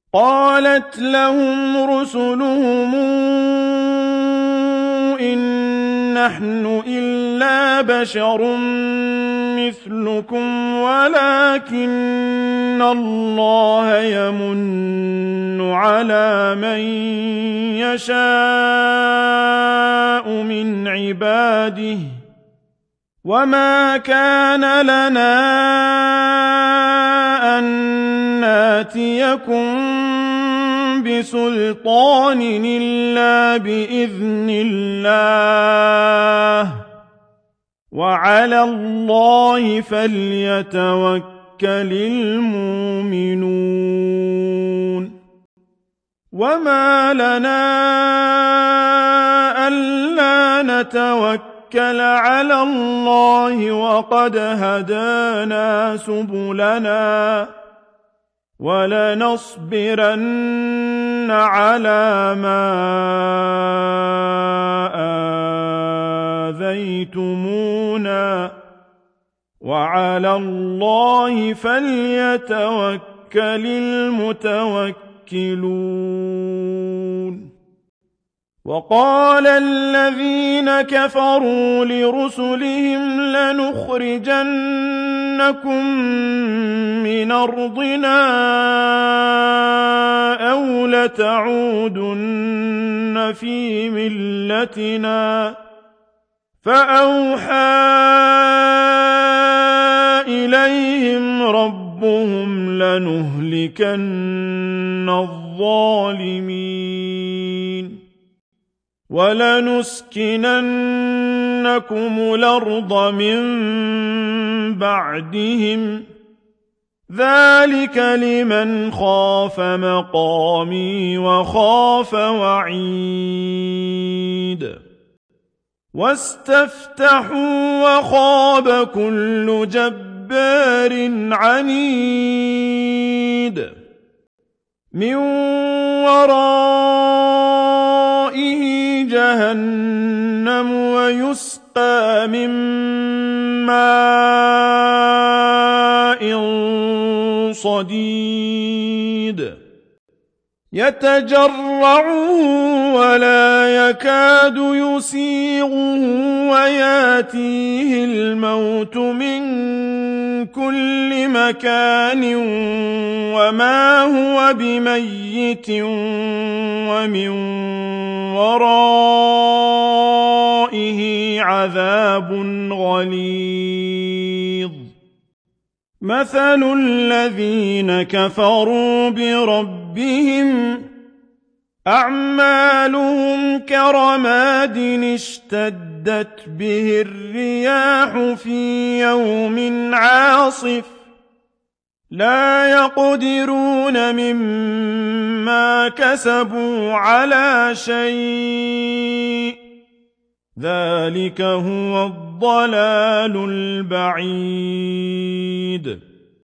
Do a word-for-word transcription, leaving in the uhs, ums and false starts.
قالت لهم رسلهم إن نحن إلا بشر مثلكم ولكن الله يمن على من يشاء من عباده وما كان لنا أن ناتيكم بسلطان إلا بإذن الله وعلى الله فليتوكل المؤمنون وما لنا ألا نتوكل على الله وقد هدانا سبلنا ولنصبرن على ما آذيتمونا وعلى الله فليتوكل المتوكلون وقال الذين كفروا لرسلهم لنخرجنكم من أرضنا أو لتعودن في ملتنا فأوحى إليهم ربهم لنهلكن الظالمين ولنسكننكم الأرض من بعدهم ذلك لمن خاف مقامي وخاف وعيد واستفتحوا وخاب كل جبار عنيد من ورائه جهنم ويسقى من ماء صديد يتجرعه ولا يكاد يسيغه وياتيه الموت من كل مكان وما هو بميت ومن ورائه عذاب غليظ مثل الذين كفروا بربهم أعمالهم كرماد اشتدت به الرياح في يوم عاصف لا يقدرون مما كسبوا على شيء ذلك هو الضلال البعيد